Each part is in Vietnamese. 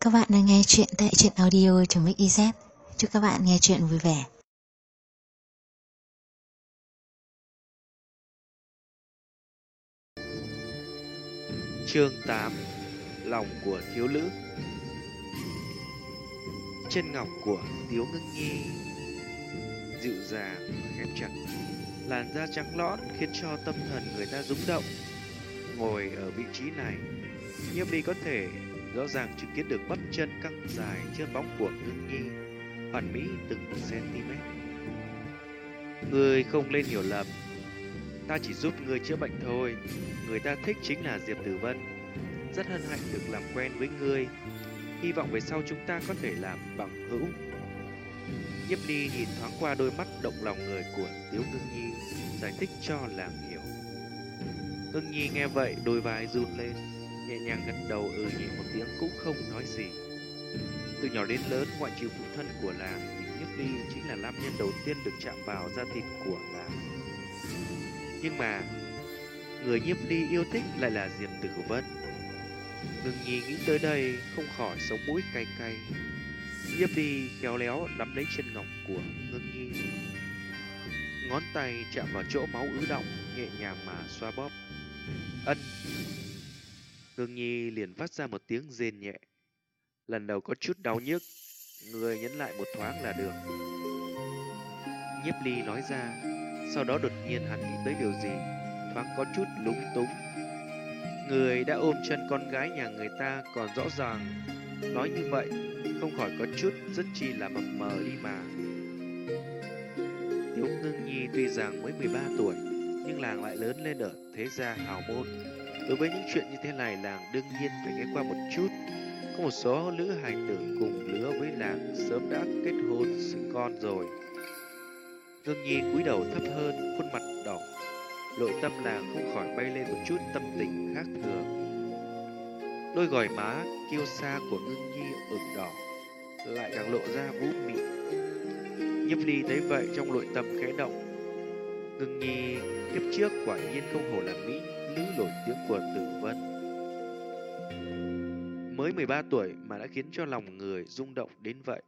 Các bạn đang nghe chuyện tại truyện audio.mix.iz. Chúc các bạn nghe chuyện vui vẻ. Chương 8: Lòng của thiếu nữ. Chân ngọc của Tiếu Ngưng Nhi dịu dàng khép chặt, làn da trắng nõn khiến cho tâm thần người ta rung động. Ngồi ở vị trí này, Nhiếp Ly có thể rõ ràng chứng kiến được bắp chân căng dài trên bóng của Ngưng Nhi, hoàn mỹ từng cm. Người không nên hiểu lầm, ta chỉ giúp người chữa bệnh thôi. Người ta thích chính là Diệp Tử Vân. Rất hân hạnh được làm quen với ngươi. Hy vọng về sau chúng ta có thể làm bằng hữu. Nhiếp Ly nhìn thoáng qua đôi mắt động lòng người của Tiếu Ngưng Nhi, giải thích cho làng hiểu. Ngưng Nhi nghe vậy đôi vai run lên, nhẹ nhàng gật đầu nhẹ một tiếng cũng không nói gì. Từ nhỏ đến lớn, ngoại trừ phụ thân của làng thì Nhiếp Ly chính là nam nhân đầu tiên được chạm vào da thịt của làng. Nhưng mà người Nhiếp Ly yêu thích lại là Diệp Tử Vân. Ngưng Nhi nghĩ tới đây không khỏi sống mũi cay cay. Nhiếp Ly khéo léo nắm lấy chân ngọc của Ngưng Nhi, ngón tay chạm vào chỗ máu ứ đọng, nhẹ nhàng mà xoa bóp. Ân. Ngưng Nhi liền phát ra một tiếng rên nhẹ. Lần đầu có chút đau nhức, người nhấn lại một thoáng là được. Nhiếp Ly nói ra, sau đó đột nhiên hắn nghĩ tới điều gì, thoáng có chút lúng túng. Người đã ôm chân con gái nhà người ta còn rõ ràng nói như vậy, không khỏi có chút rất chi là mập mờ đi mà. Tiếu Ngưng Nhi tuy rằng mới 13 tuổi, nhưng làng lại lớn lên ở thế gia hào môn. Đối với những chuyện như thế này, làng đương nhiên phải nghe qua một chút. Có một số nữ hài tử cùng lứa với làng sớm đã kết hôn sinh con rồi. Ngưng Nhi cúi đầu thấp hơn, khuôn mặt đỏ. Nội tâm làng không khỏi bay lên một chút tâm tình khác thường. Đôi gò má kiêu sa của Ngưng Nhi ửng đỏ, lại càng lộ ra vũ mị. Nhiếp Ly thấy vậy trong nội tâm khẽ động. Ngưng Nhi kiếp trước quả nhiên không hổ là mỹ nữ nổi tiếng của Tử Vân. Mới 13 tuổi mà đã khiến cho lòng người rung động đến vậy.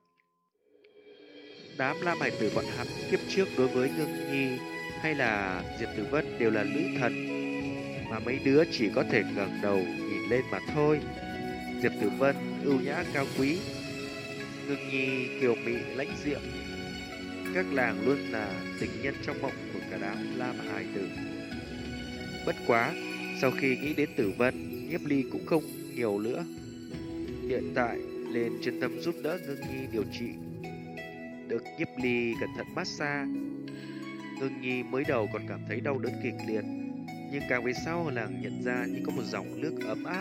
Đám nam hài tử bọn hắn kiếp trước đối với Ngưng Nhi hay là Diệp Tử Vân đều là nữ thần, mà mấy đứa chỉ có thể ngẩng đầu nhìn lên mà thôi. Diệp Tử Vân ưu nhã cao quý, Ngưng Nhi kiều mị lãnh diệm. Các làng luôn là tình nhân trong mộng của cả đám nam hài tử. Bất quá, sau khi nghĩ đến Tử Vân, Nhiếp Ly cũng không nhiều nữa. Hiện tại lên chân tâm giúp đỡ Ngưng Nhi điều trị. Được Nhiếp Ly cẩn thận massage, Ngưng Nhi mới đầu còn cảm thấy đau đớn kịch liệt, nhưng càng về sau làng nhận ra như có một dòng nước ấm áp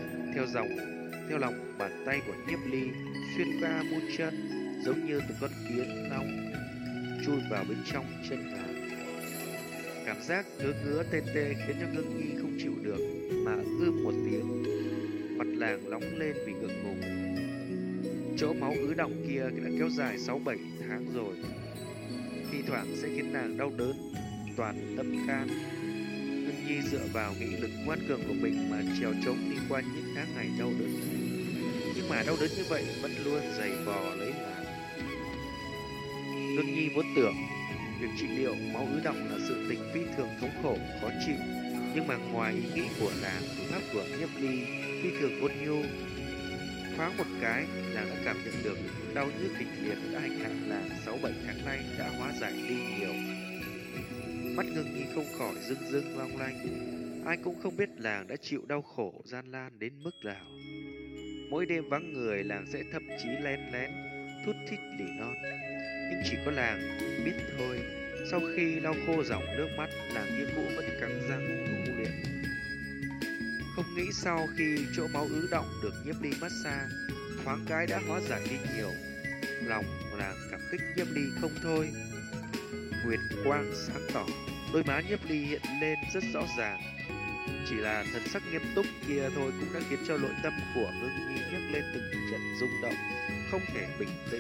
theo lòng bàn tay của Nhiếp Ly xuyên qua mu chân, giống như từng con kiến long chui vào bên trong chân nàng. Cảm giác ngứa ngứa tê tê khiến cho Ngưng Nhi không chịu được mà một tiếng. Mặt làng nóng lên vì ngượng ngùng. Chỗ máu ứ đọng kia đã kéo dài 6-7 tháng rồi, thi thoảng sẽ khiến nàng đau đớn toàn tâm can. Ngưng Nhi dựa vào nghị lực ngoan cường của mình mà trèo trống đi qua những tháng ngày đau đớn này. Nhưng mà đau đớn như vậy vẫn luôn giày vò lấy nàng. Ngưng Nhi vốn tưởng việc trị liệu máu ứ đọng là sự tình phi thường thống khổ, khó chịu. Nhưng mà ngoài ý nghĩ của nàng, thủ pháp của Nhiếp Ly phi thường ôn nhu. Thoáng một cái, nàng đã cảm nhận được đau nhức kịch liệt đã hành hạ nàng 6-7 tháng nay đã hóa giải đi nhiều. Mắt Ngưng Nhi không khỏi rưng rưng long lanh. Ai cũng không biết làng đã chịu đau khổ gian nan đến mức nào. Mỗi đêm vắng người, làng sẽ thậm chí lén lén thút thít lỉ non. Nhưng chỉ có làng biết thôi. Sau khi lau khô dòng nước mắt, làng như cũ vẫn cắn răng tu luyện. Không nghĩ sau khi chỗ máu ứ đọng được Nhiếp Ly massage, thoáng cái đã hóa giải đi nhiều. Lòng làng cảm kích Nhiếp Ly không thôi. Nguyệt quang sáng tỏ, đôi má Nhiếp Ly hiện lên rất rõ ràng. Chỉ là thần sắc nghiêm túc kia thôi cũng đã khiến cho nội tâm của Ngưng Nhi nhấc lên từng trận rung động, không thể bình tĩnh.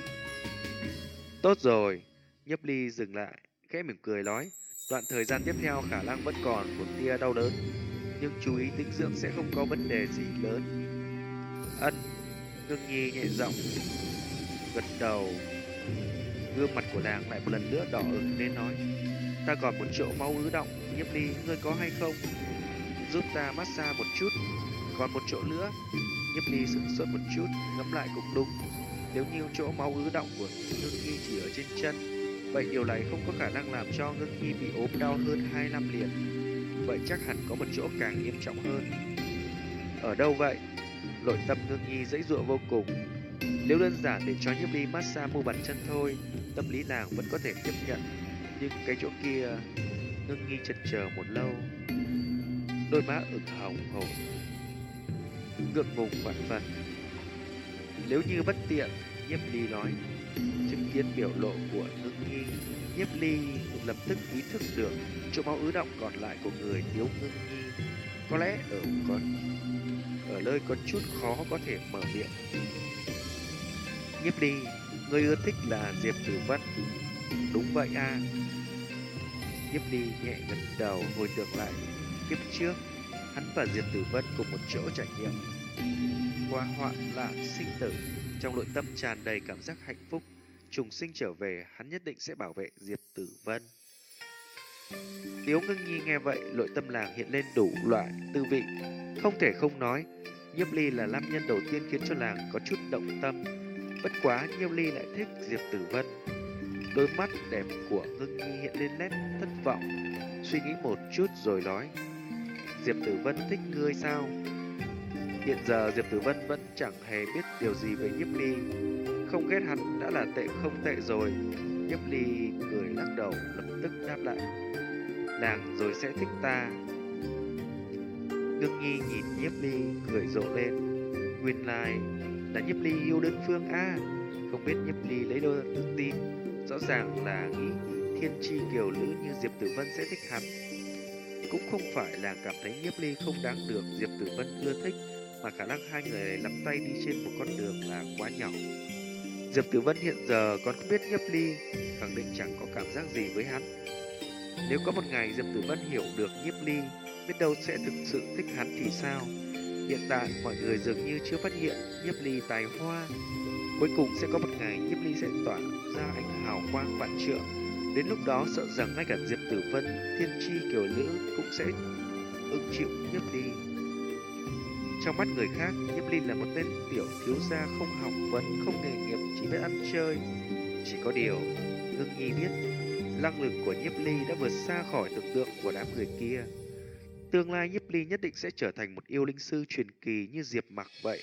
Tốt rồi, Nhiếp Ly dừng lại, khẽ mỉm cười nói, đoạn thời gian tiếp theo khả năng vẫn còn một tia đau đớn, nhưng chú ý dinh dưỡng sẽ không có vấn đề gì lớn. Ân. Ngưng nhi nhẹ giọng gật đầu. Gương mặt của nàng lại một lần nữa đỏ ửng lên nói: ta còn một chỗ máu ứ đọng, Nhiếp Ly, ngươi có hay không? Giúp ta massage một chút. Còn một chỗ nữa. Nhiếp Ly sửng sốt một chút, ngẫm lại cũng đúng. Nếu như chỗ máu ứ đọng của Ngưng nhi chỉ ở trên chân, vậy điều này không có khả năng làm cho Ngưng nhi bị ốm đau hơn 2 năm liền. Vậy chắc hẳn có một chỗ càng nghiêm trọng hơn. Ở đâu vậy? Nội tâm Ngưng nhi dãy dụa vô cùng. Nếu đơn giản để cho Nhiếp Ly massage mu bàn chân thôi, tâm lý nàng vẫn có thể tiếp nhận. Nhưng cái chỗ kia, Ngưng nhi chần chờ một lâu, đôi má ửng hồng hổ, ngượng ngùng vạn phần. Nếu như bất tiện, Nhiếp Ly nói. Chứng kiến biểu lộ của Ngưng nhi, Nhiếp Ly lập tức ý thức được chỗ máu ứ đọng còn lại của người Tiếu Ngưng nhi có lẽ ở nơi có chút khó có thể mở miệng. Nhiếp Ly, người ưa thích là Diệp Tử Vân. Đúng vậy a. Nhiếp Ly nhẹ gật đầu, hồi tưởng lại kiếp trước hắn và Diệp Tử Vân cùng một chỗ trải nghiệm qua hoạn nạn sinh tử. Trong nội tâm tràn đầy cảm giác hạnh phúc. Trùng sinh trở về, hắn nhất định sẽ bảo vệ Diệp Tử Vân. Tiếu Ngưng nhi nghe vậy, nội tâm làng hiện lên đủ loại tư vị. Không thể không nói, Nhiếp Ly là nam nhân đầu tiên khiến cho làng có chút động tâm. Bất quá Nhiếp Ly lại thích Diệp Tử Vân. Đôi mắt đẹp của Ngưng nhi hiện lên nét thất vọng, suy nghĩ một chút rồi nói: Diệp Tử Vân thích ngươi sao? Hiện giờ Diệp Tử Vân vẫn chẳng hề biết điều gì về Nhiếp Ly. Không ghét hắn đã là tệ không tệ rồi. Nhiếp Ly cười lắc đầu, lập tức đáp lại: nàng rồi sẽ thích ta. Ngưng nhi nhìn Nhiếp Ly cười rộ lên. Nguyên lai là Nhiếp Ly yêu đơn phương a. Không biết Nhiếp Ly lấy đâu ra tự tin. Rõ ràng là nghĩ thiên chi kiều nữ như Diệp Tử Vân sẽ thích hắn. Cũng không phải là cảm thấy Nhiếp Ly không đáng được Diệp Tử Vân ưa thích, mà khả năng hai người này nắm tay đi trên một con đường là quá nhỏ. Diệp Tử Vân hiện giờ còn không biết Nhiếp Ly, khẳng định chẳng có cảm giác gì với hắn. Nếu có một ngày Diệp Tử Vân hiểu được Nhiếp Ly, biết đâu sẽ thực sự thích hắn thì sao? Hiện tại mọi người dường như chưa phát hiện Nhiếp Ly tài hoa. Cuối cùng sẽ có một ngày Nhiếp Ly sẽ tỏa ra ánh hào quang vạn trượng. Đến lúc đó sợ rằng ngay cả Diệp Tử Vân, thiên chi kiều nữ cũng sẽ ưng chịu Nhiếp Ly. Trong mắt người khác, Nhiếp Ly là một tên tiểu thiếu gia không học vấn, không nghề nghiệp, chỉ biết ăn chơi. Chỉ có điều, Ngưng nhi biết, năng lực của Nhiếp Ly đã vượt xa khỏi tưởng tượng của đám người kia. Tương lai Nhiếp Ly nhất định sẽ trở thành một yêu linh sư truyền kỳ như Diệp Mặc vậy.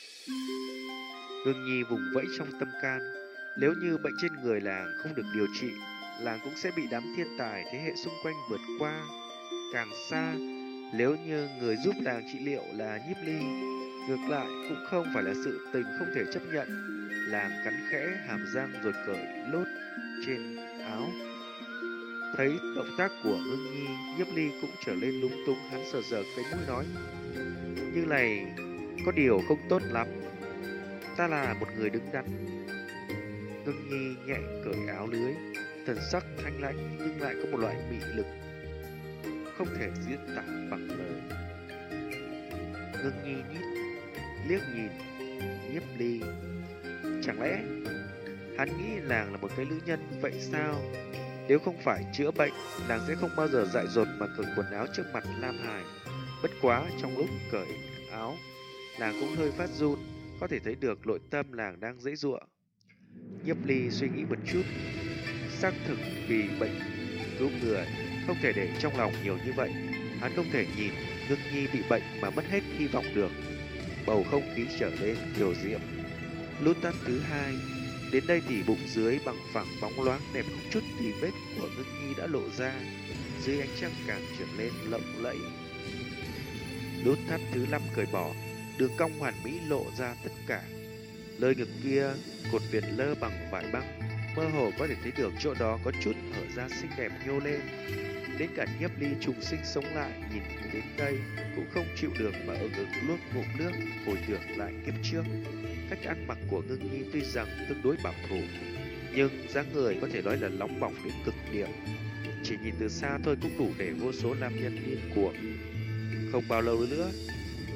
Ngưng nhi vùng vẫy trong tâm can. Nếu như bệnh trên người làng không được điều trị, làng cũng sẽ bị đám thiên tài thế hệ xung quanh vượt qua càng xa. Nếu như người giúp làng trị liệu là Nhiếp Ly, ngược lại cũng không phải là sự tình không thể chấp nhận. Làng cắn khẽ hàm răng rồi cởi lốt trên áo. Thấy động tác của Ngưng nhi, Nhiếp Ly cũng trở lên lúng túng. Hắn sờ sờ cái mũi nói: như này có điều không tốt lắm. Ta là một người đứng đắn. Ngưng nhi nhẹ cởi áo lưới, thần sắc thanh lãnh nhưng lại có một loại mị lực không thể diễn tả bằng lời. Ngưng nhi liếc nhìn Nhiếp Ly. Chẳng lẽ hắn nghĩ nàng là một cái nữ nhân vậy sao? Nếu không phải chữa bệnh, nàng sẽ không bao giờ dại dột mà cởi quần áo trước mặt Lam Hải. Bất quá trong lúc cởi áo, nàng cũng hơi phát run, có thể thấy được nội tâm nàng đang dãy giụa. Nhiếp Ly suy nghĩ một chút, xác thực vì bệnh cứu người, không thể để trong lòng nhiều như vậy. Hắn không thể nhìn Ngưng nhi bị bệnh mà mất hết hy vọng được. Bầu không khí trở nên kiều diễm. Lút tắt thứ hai. Đến đây thì bụng dưới bằng phẳng bóng loáng đẹp không chút tì vết của Ngưng nhi đã lộ ra. Dưới ánh trăng càng trở lên lộng lẫy. Lút thắt thứ 5 cởi bỏ, đường cong hoàn mỹ lộ ra tất cả. Nơi ngực kia cột viền lơ bằng vải băng, mơ hồ có thể thấy được chỗ đó có chút hở ra xinh đẹp nhô lên. Đến cả Nhiếp Ly trùng sinh sống lại nhìn đến đây cũng không chịu được mà ực nuốt ngụm nước, hồi tưởng lại kiếp trước. Cách ăn mặc của Ngưng nhi tuy rằng tương đối bảo thủ, nhưng dáng người có thể nói là nóng bỏng đến cực điểm. Chỉ nhìn từ xa thôi cũng đủ để vô số nam nhân điên cuồng. Không bao lâu nữa,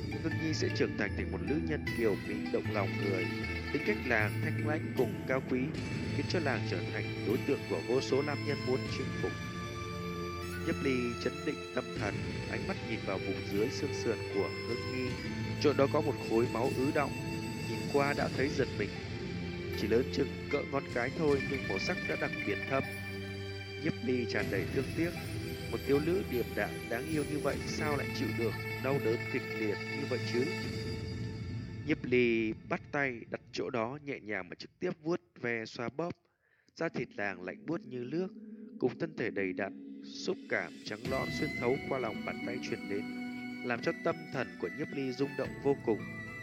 Ngưng Nhi sẽ trưởng thành thành một nữ nhân kiều mỹ động lòng người. Tính cách làng thanh lãnh cùng cao quý khiến cho làng trở thành đối tượng của vô số nam nhân muốn chinh phục. Nhiếp Ly chấn định tâm thần, ánh mắt nhìn vào vùng dưới xương sườn của Ngưng Nhi. Chỗ đó có một khối máu ứ đọng, nhìn qua đã thấy giật mình. Chỉ lớn chừng cỡ ngón cái thôi nhưng màu sắc đã đặc biệt thâm. Nhiếp Ly tràn đầy thương tiếc. Một thiếu nữ điềm đạm đáng yêu như vậy sao lại chịu được đau đớn kịch liệt như vậy chứ? Nhiếp Ly bắt tay đặt chỗ đó nhẹ nhàng mà trực tiếp vuốt ve xoa bóp. Da thịt làng lạnh buốt như nước, cùng thân thể đầy đặn, xúc cảm trắng nõn xuyên thấu qua lòng bàn tay truyền đến, làm cho tâm thần của Nhiếp Ly rung động vô cùng.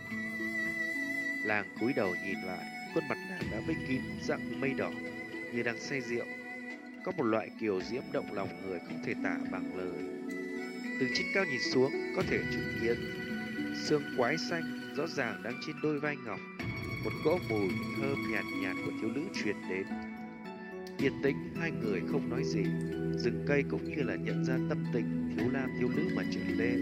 Làng cúi đầu nhìn lại, khuôn mặt nàng đã vây kín dạng mây đỏ như đang say rượu. Có một loại kiều diễm động lòng người không thể tả bằng lời. Từ trên cao nhìn xuống, có thể chứng kiến xương quái xanh rõ ràng đang trên đôi vai ngọc. Một cỗ mùi thơm nhạt nhạt của thiếu nữ truyền đến. Yên tĩnh, hai người không nói gì. Rừng cây cũng như là nhận ra tâm tình thiếu nam thiếu nữ mà trở lên.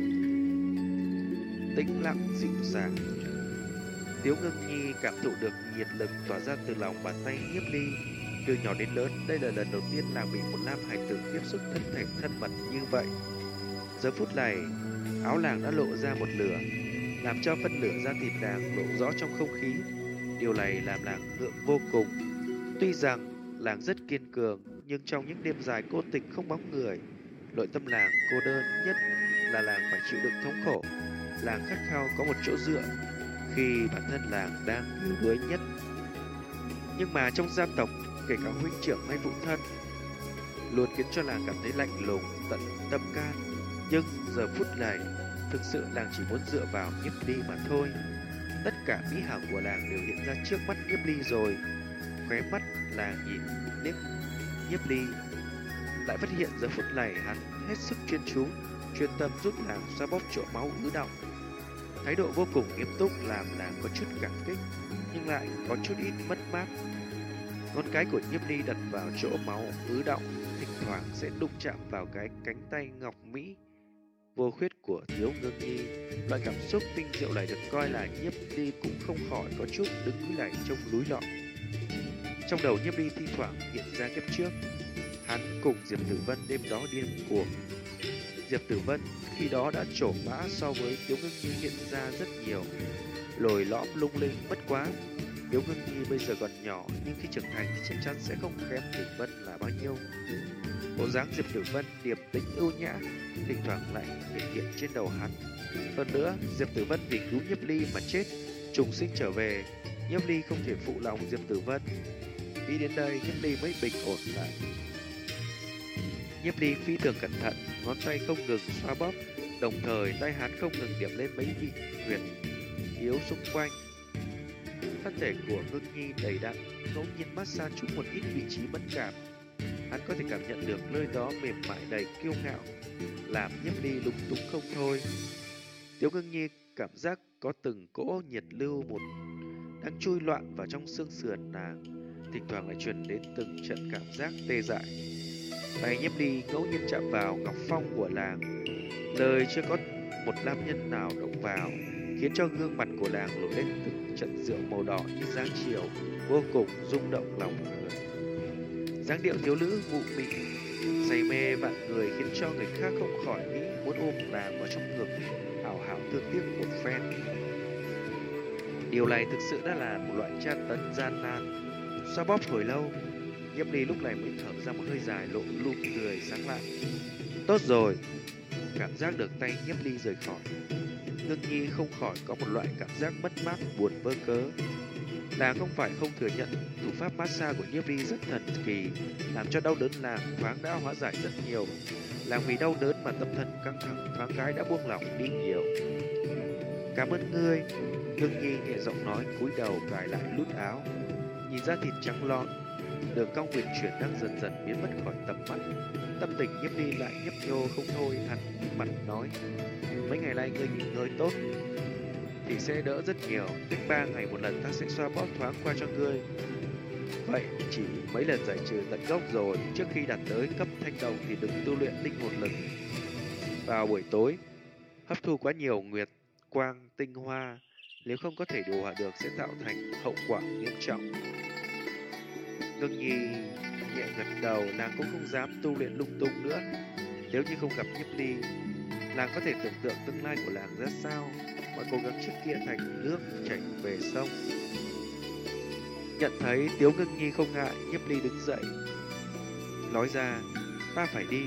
Tĩnh lặng dịu dàng. Tiếu Ngưng Nhi cảm thụ được nhiệt lực tỏa ra từ lòng bàn tay Nhiếp Ly. Từ nhỏ đến lớn, đây là lần đầu tiên nàng bị một nam hài tử tiếp xúc thân thể thân mật như vậy. Giờ phút này, áo làng đã lộ ra một lửa, làm cho phân lửa da thịt nàng lộ rõ trong không khí. Điều này làm làng ngượng vô cùng. Tuy rằng làng rất kiên cường, nhưng trong những đêm dài cô tịch không bóng người, nội tâm làng cô đơn nhất là làng phải chịu đựng thống khổ. Làng khát khao có một chỗ dựa khi bản thân làng đang yếu đuối nhất. Nhưng mà trong gia tộc, kể cả huynh trưởng hay phụ thân, luôn khiến cho làng cảm thấy lạnh lùng tận tâm can. Nhưng giờ phút này, thực sự làng chỉ muốn dựa vào Nhiếp Ly mà thôi. Tất cả mỹ hảo của làng đều hiện ra trước mắt Nhiếp Ly rồi. Khóe mắt làng nhìn liếc Nhiếp Ly, lại phát hiện giờ phút này hắn hết sức chuyên chú, chuyên tâm giúp làng xoa bóp chỗ máu ứ đọng. Thái độ vô cùng nghiêm túc làm làng có chút cảm kích, nhưng lại có chút ít mất mát. Ngón cái của Nhiếp Ly đặt vào chỗ máu ứ đọng, thỉnh thoảng sẽ đụng chạm vào cái cánh tay ngọc mỹ vô khuyết của Tiếu Ngưng Nhi. Loại cảm xúc tinh diệu này được coi là Nhiếp Ly cũng không khỏi có chút đứng núi này trông núi lọ. Trong đầu Nhiếp Ly thi thoảng hiện ra kiếp trước, hắn cùng Diệp Tử Vân đêm đó điên cuồng. Diệp Tử Vân khi đó đã trổ mã so với Tiếu Ngưng Nhi hiện ra rất nhiều, lồi lõm lung linh. Bất quá Tiếu Ngưng Nhi bây giờ còn nhỏ, nhưng khi trưởng thành thì chắc chắn sẽ không kém Tử Vân là bao nhiêu. Bộ dáng Diệp Tử Vân điềm tĩnh ưu nhã, thỉnh thoảng lại hiện hiện trên đầu hắn. Hơn nữa, Diệp Tử Vân vì cứu Nhiếp Ly mà chết, trùng sinh trở về. Nhiếp Ly không thể phụ lòng Diệp Tử Vân. Nghĩ đến đây, Nhiếp Ly mới bình ổn lại. Nhiếp Ly phi thường cẩn thận, ngón tay không ngừng xoa bóp, đồng thời tay hắn không ngừng điểm lên mấy vị huyệt yếu xung quanh. Thân thể của Ngưng Nhi đầy đặn, ngẫu nhiên massage trúng một ít vị trí mẫn cảm. Hắn có thể cảm nhận được nơi đó mềm mại đầy kiêu ngạo, làm Nhiếp Ly lúng túng không thôi. Tiếu Ngưng Nhi cảm giác có từng cỗ nhiệt lưu một đang chui loạn vào trong xương sườn nàng, thỉnh thoảng lại truyền đến từng trận cảm giác tê dại. Tay Nhiếp Ly ngẫu nhiên chạm vào ngọc phong của làng, nơi chưa có một nam nhân nào động vào, khiến cho gương mặt của làng nổi lên từng trận rượu màu đỏ như dáng chiều, vô cùng rung động lòng người. Dáng điệu thiếu nữ mụ mị, say mê vạn người khiến cho người khác không khỏi nghĩ muốn ôm nàng vào trong ngực, hào hào thương tiếc một phen. Điều này thực sự đã là một loại tra tấn gian nan. Xoa bóp hồi lâu, Nhiếp Ly lúc này mới thở ra một hơi dài, lộ nụ cười sáng lạng. Tốt rồi. Cảm giác được tay Nhiếp Ly rời khỏi, Ngưng Nhi không khỏi có một loại cảm giác mất mát buồn vơ cớ. Nàng không phải không thừa nhận thủ pháp massage của Nhiếp Ly rất thần kỳ, làm cho đau đớn nàng thoáng đã hóa giải rất nhiều. Làng vì đau đớn mà tâm thần căng thẳng thoáng cái đã buông lỏng đi nhiều. Cảm ơn ngươi. Ngưng Nhi nhẹ giọng nói, cúi đầu cài lại nút áo, nhìn ra thịt trắng lon, đường cong uyển chuyển đang dần dần biến mất khỏi tầm mắt. Tâm tình Nhiếp Ly lại nhấp nhô không thôi. Hắn mặt nói, mấy ngày nay ngươi nghỉ ngơi tốt thì sẽ đỡ rất nhiều. Cách 3 ngày một lần ta sẽ xoa bóp thoáng qua cho ngươi. Vậy chỉ mấy lần giải trừ tận gốc rồi. Trước khi đạt tới cấp thanh đồng thì đừng tu luyện linh hồn lực vào buổi tối, hấp thu quá nhiều nguyệt quang tinh hoa, nếu không có thể điều hòa được sẽ tạo thành hậu quả nghiêm trọng. Ngưng nhi nhẹ gật đầu, nàng cũng không dám tu luyện lung tung nữa. Nếu như không gặp Nhiếp Ly, nàng có thể tưởng tượng tương lai của nàng ra sao. Mọi cố gắng trước kia thành nước chảy về sông. Nhận thấy Tiếu Ngưng Nhi không ngại, Nhiếp Ly đứng dậy, nói ra, ta phải đi.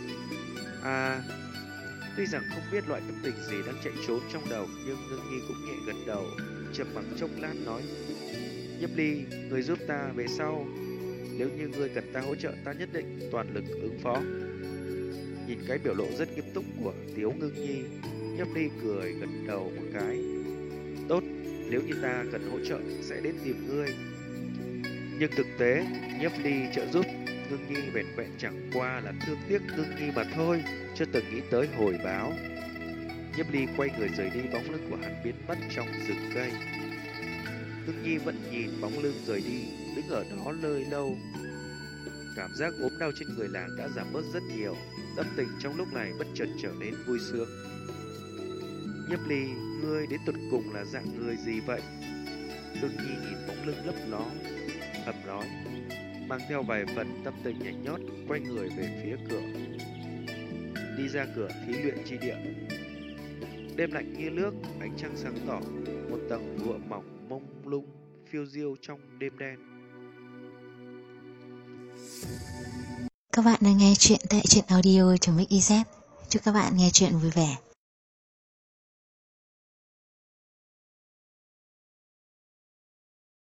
Tuy rằng không biết loại tâm tình gì đang chạy trốn trong đầu, nhưng Ngưng Nhi cũng nhẹ gật đầu, trầm mặc chốc lát nói, Nhiếp Ly, người giúp ta về sau. Nếu như ngươi cần ta hỗ trợ, ta nhất định toàn lực ứng phó. Nhìn cái biểu lộ rất nghiêm túc của Tiếu Ngưng Nhi, Nhiếp Ly cười gật đầu một cái. Tốt, nếu như ta cần hỗ trợ sẽ đến tìm ngươi. Nhưng thực tế, Nhiếp Ly trợ giúp Ngưng Nhi vẻn vẹn chẳng qua là thương tiếc Ngưng Nhi mà thôi, chưa từng nghĩ tới hồi báo. Nhiếp Ly quay người rời đi, bóng lưng của hắn biến mất trong rừng cây. Ngưng Nhi vẫn nhìn bóng lưng rời đi, đứng ở đó lơi lâu. Cảm giác ốm đau trên người nàng đã giảm bớt rất nhiều, tâm tình trong lúc này bất chợt trở nên vui sướng. Nhiếp Ly, ngươi đến tột cùng là dạng người gì vậy? Ngưng Nhi nhìn bóng lưng lấp ló, thầm nói, mang theo vài phần tâm tình nhảy nhót, quay người về phía cửa. Đi ra cửa thí luyện chi địa. Đêm lạnh như nước, ánh trăng sáng tỏ, một tầng lụa mỏng mông lung phiêu diêu trong đêm đen. Các bạn đang nghe chuyện tại truyện audio.mix.iz. Chúc các bạn nghe chuyện vui vẻ.